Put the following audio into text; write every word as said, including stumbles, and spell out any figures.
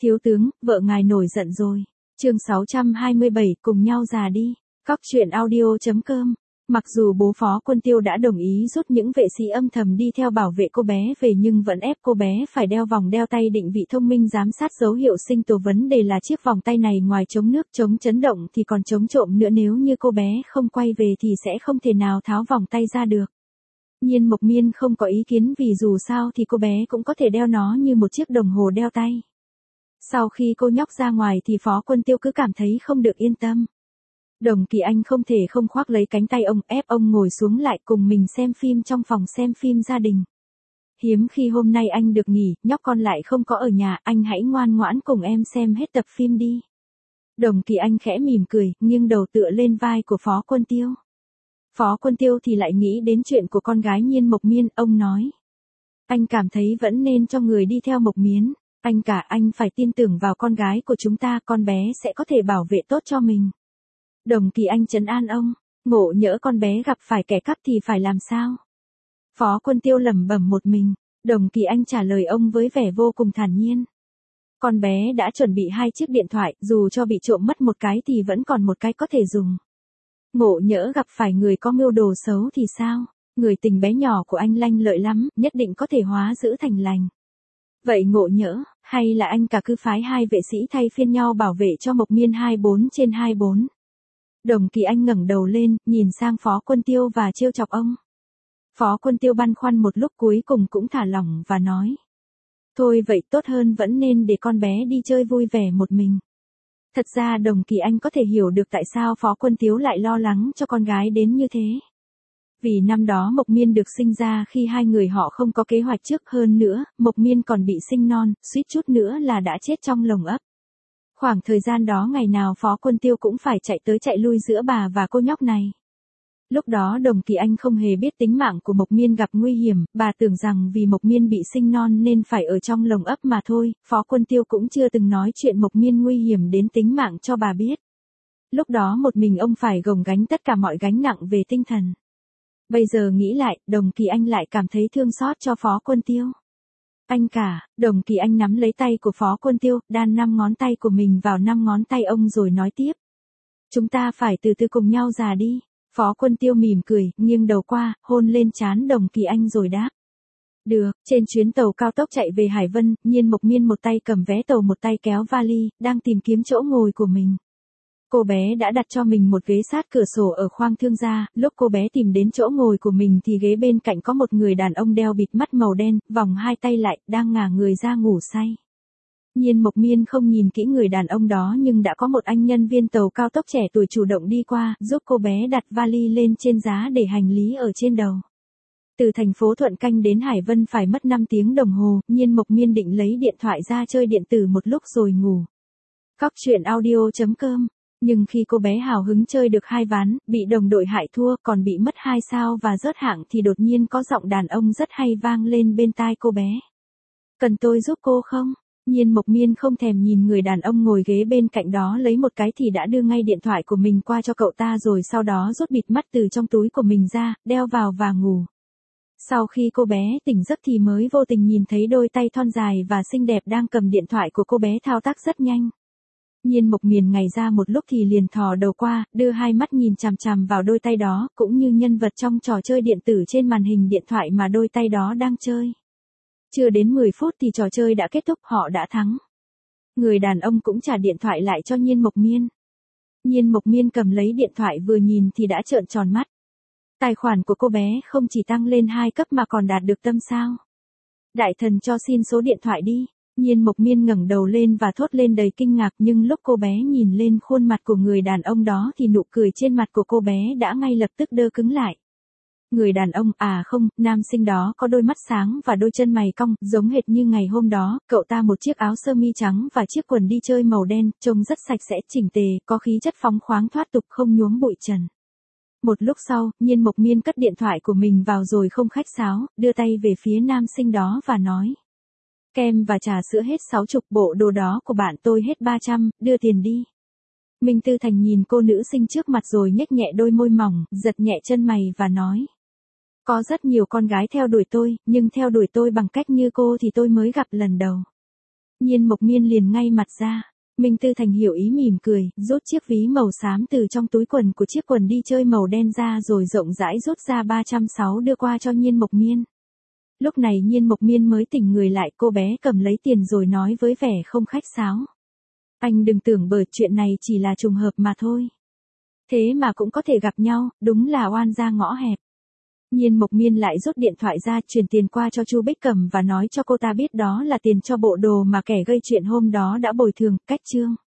Thiếu tướng, vợ ngài nổi giận rồi. Chương sáu trăm hai mươi bảy, cùng nhau già đi. Cóc truyện audio chấm com. Mặc dù bố Phó Quân Tiêu đã đồng ý rút những vệ sĩ âm thầm đi theo bảo vệ cô bé về nhưng vẫn ép cô bé phải đeo vòng đeo tay định vị thông minh giám sát dấu hiệu sinh tồn. Vấn đề là chiếc vòng tay này ngoài chống nước chống chấn động thì còn chống trộm nữa, nếu như cô bé không quay về thì sẽ không thể nào tháo vòng tay ra được. Nhiên Mộc Miên không có ý kiến vì dù sao thì cô bé cũng có thể đeo nó như một chiếc đồng hồ đeo tay. Sau khi cô nhóc ra ngoài thì Phó Quân Tiêu cứ cảm thấy không được yên tâm. Đồng Kỳ Anh không thể không khoác lấy cánh tay ông, ép ông ngồi xuống lại cùng mình xem phim trong phòng xem phim gia đình. Hiếm khi hôm nay anh được nghỉ, nhóc con lại không có ở nhà, anh hãy ngoan ngoãn cùng em xem hết tập phim đi. Đồng Kỳ Anh khẽ mỉm cười, nghiêng đầu tựa lên vai của Phó Quân Tiêu. Phó Quân Tiêu thì lại nghĩ đến chuyện của con gái Nhiên Mộc Miên, ông nói. Anh cảm thấy vẫn nên cho người đi theo Mộc Miến. Anh cả anh phải tin tưởng vào con gái của chúng ta, con bé sẽ có thể bảo vệ tốt cho mình. Đồng Kỳ Anh trấn an ông, ngộ nhỡ con bé gặp phải kẻ cắp thì phải làm sao? Phó Quân Tiêu lẩm bẩm một mình, Đồng Kỳ Anh trả lời ông với vẻ vô cùng thản nhiên. Con bé đã chuẩn bị hai chiếc điện thoại, dù cho bị trộm mất một cái thì vẫn còn một cái có thể dùng. Ngộ nhỡ gặp phải người có mưu đồ xấu thì sao? Người tình bé nhỏ của anh lanh lợi lắm, nhất định có thể hóa dữ thành lành. Vậy ngộ nhỡ, hay là anh cả cứ phái hai vệ sĩ thay phiên nhau bảo vệ cho Mộc Miên hai mươi bốn trên hai mươi bốn. Đồng Kỳ Anh ngẩng đầu lên, nhìn sang Phó Quân Tiêu và trêu chọc ông. Phó Quân Tiêu băn khoăn một lúc cuối cùng cũng thả lỏng và nói. Thôi vậy tốt hơn, vẫn nên để con bé đi chơi vui vẻ một mình. Thật ra Đồng Kỳ Anh có thể hiểu được tại sao Phó Quân Tiêu lại lo lắng cho con gái đến như thế. Vì năm đó Mộc Miên được sinh ra khi hai người họ không có kế hoạch trước, hơn nữa, Mộc Miên còn bị sinh non, suýt chút nữa là đã chết trong lồng ấp. Khoảng thời gian đó ngày nào Phó Quân Tiêu cũng phải chạy tới chạy lui giữa bà và cô nhóc này. Lúc đó Đồng Kỳ Anh không hề biết tính mạng của Mộc Miên gặp nguy hiểm, bà tưởng rằng vì Mộc Miên bị sinh non nên phải ở trong lồng ấp mà thôi, Phó Quân Tiêu cũng chưa từng nói chuyện Mộc Miên nguy hiểm đến tính mạng cho bà biết. Lúc đó một mình ông phải gồng gánh tất cả mọi gánh nặng về tinh thần. Bây giờ nghĩ lại, Đồng Kỳ Anh lại cảm thấy thương xót cho Phó Quân Tiêu. Anh cả, Đồng Kỳ Anh nắm lấy tay của Phó Quân Tiêu, đan năm ngón tay của mình vào năm ngón tay ông rồi nói tiếp. Chúng ta phải từ từ cùng nhau già đi. Phó Quân Tiêu mỉm cười, nghiêng đầu qua, hôn lên trán Đồng Kỳ Anh rồi đáp. Được, trên chuyến tàu cao tốc chạy về Hải Vân, Nhiên Mộc Miên một tay cầm vé tàu một tay kéo vali, đang tìm kiếm chỗ ngồi của mình. Cô bé đã đặt cho mình một ghế sát cửa sổ ở khoang thương gia, lúc cô bé tìm đến chỗ ngồi của mình thì ghế bên cạnh có một người đàn ông đeo bịt mắt màu đen, vòng hai tay lại, đang ngả người ra ngủ say. Nhiên Mộc Miên không nhìn kỹ người đàn ông đó nhưng đã có một anh nhân viên tàu cao tốc trẻ tuổi chủ động đi qua, giúp cô bé đặt vali lên trên giá để hành lý ở trên đầu. Từ thành phố Thuận Canh đến Hải Vân phải mất năm tiếng đồng hồ, Nhiên Mộc Miên định lấy điện thoại ra chơi điện tử một lúc rồi ngủ. Cóc truyện audio chấm com. Nhưng khi cô bé hào hứng chơi được hai ván, bị đồng đội hại thua, còn bị mất hai sao và rớt hạng thì đột nhiên có giọng đàn ông rất hay vang lên bên tai cô bé. Cần tôi giúp cô không? Nhiên Mộc Miên không thèm nhìn người đàn ông ngồi ghế bên cạnh đó lấy một cái thì đã đưa ngay điện thoại của mình qua cho cậu ta rồi sau đó rút bịt mắt từ trong túi của mình ra, đeo vào và ngủ. Sau khi cô bé tỉnh giấc thì mới vô tình nhìn thấy đôi tay thon dài và xinh đẹp đang cầm điện thoại của cô bé thao tác rất nhanh. Nhiên Mộc Miên ngày ra một lúc thì liền thò đầu qua, đưa hai mắt nhìn chằm chằm vào đôi tay đó, cũng như nhân vật trong trò chơi điện tử trên màn hình điện thoại mà đôi tay đó đang chơi. Chưa đến mười phút thì trò chơi đã kết thúc, họ đã thắng. Người đàn ông cũng trả điện thoại lại cho Nhiên Mộc Miên. Nhiên Mộc Miên cầm lấy điện thoại vừa nhìn thì đã trợn tròn mắt. Tài khoản của cô bé không chỉ tăng lên hai cấp mà còn đạt được tâm sao. Đại thần cho xin số điện thoại đi. Nhiên Mộc Miên ngẩng đầu lên và thốt lên đầy kinh ngạc, nhưng lúc cô bé nhìn lên khuôn mặt của người đàn ông đó thì nụ cười trên mặt của cô bé đã ngay lập tức đơ cứng lại. Người đàn ông, à không, nam sinh đó có đôi mắt sáng và đôi chân mày cong, giống hệt như ngày hôm đó, cậu ta một chiếc áo sơ mi trắng và chiếc quần đi chơi màu đen, trông rất sạch sẽ, chỉnh tề, có khí chất phóng khoáng thoát tục không nhuốm bụi trần. Một lúc sau, Nhiên Mộc Miên cất điện thoại của mình vào rồi không khách sáo, đưa tay về phía nam sinh đó và nói. Kem và trà sữa hết sáu chục, bộ đồ đó của bạn tôi hết ba trăm, đưa tiền đi. Minh Tư Thành nhìn cô nữ sinh trước mặt rồi nhếch nhẹ đôi môi mỏng, giật nhẹ chân mày và nói. Có rất nhiều con gái theo đuổi tôi, nhưng theo đuổi tôi bằng cách như cô thì tôi mới gặp lần đầu. Nhiên Mộc Miên liền ngay mặt ra. Minh Tư Thành hiểu ý mỉm cười, rút chiếc ví màu xám từ trong túi quần của chiếc quần đi chơi màu đen ra rồi rộng rãi rút ra ba trăm sáu đưa qua cho Nhiên Mộc Miên. Lúc này Nhiên Mộc Miên mới tỉnh người lại, cô bé cầm lấy tiền rồi nói với vẻ không khách sáo. Anh đừng tưởng bởi chuyện này chỉ là trùng hợp mà thôi. Thế mà cũng có thể gặp nhau, đúng là oan gia ngõ hẹp. Nhiên Mộc Miên lại rút điện thoại ra chuyển tiền qua cho Chu Bích Cầm và nói cho cô ta biết đó là tiền cho bộ đồ mà kẻ gây chuyện hôm đó đã bồi thường, cách chương.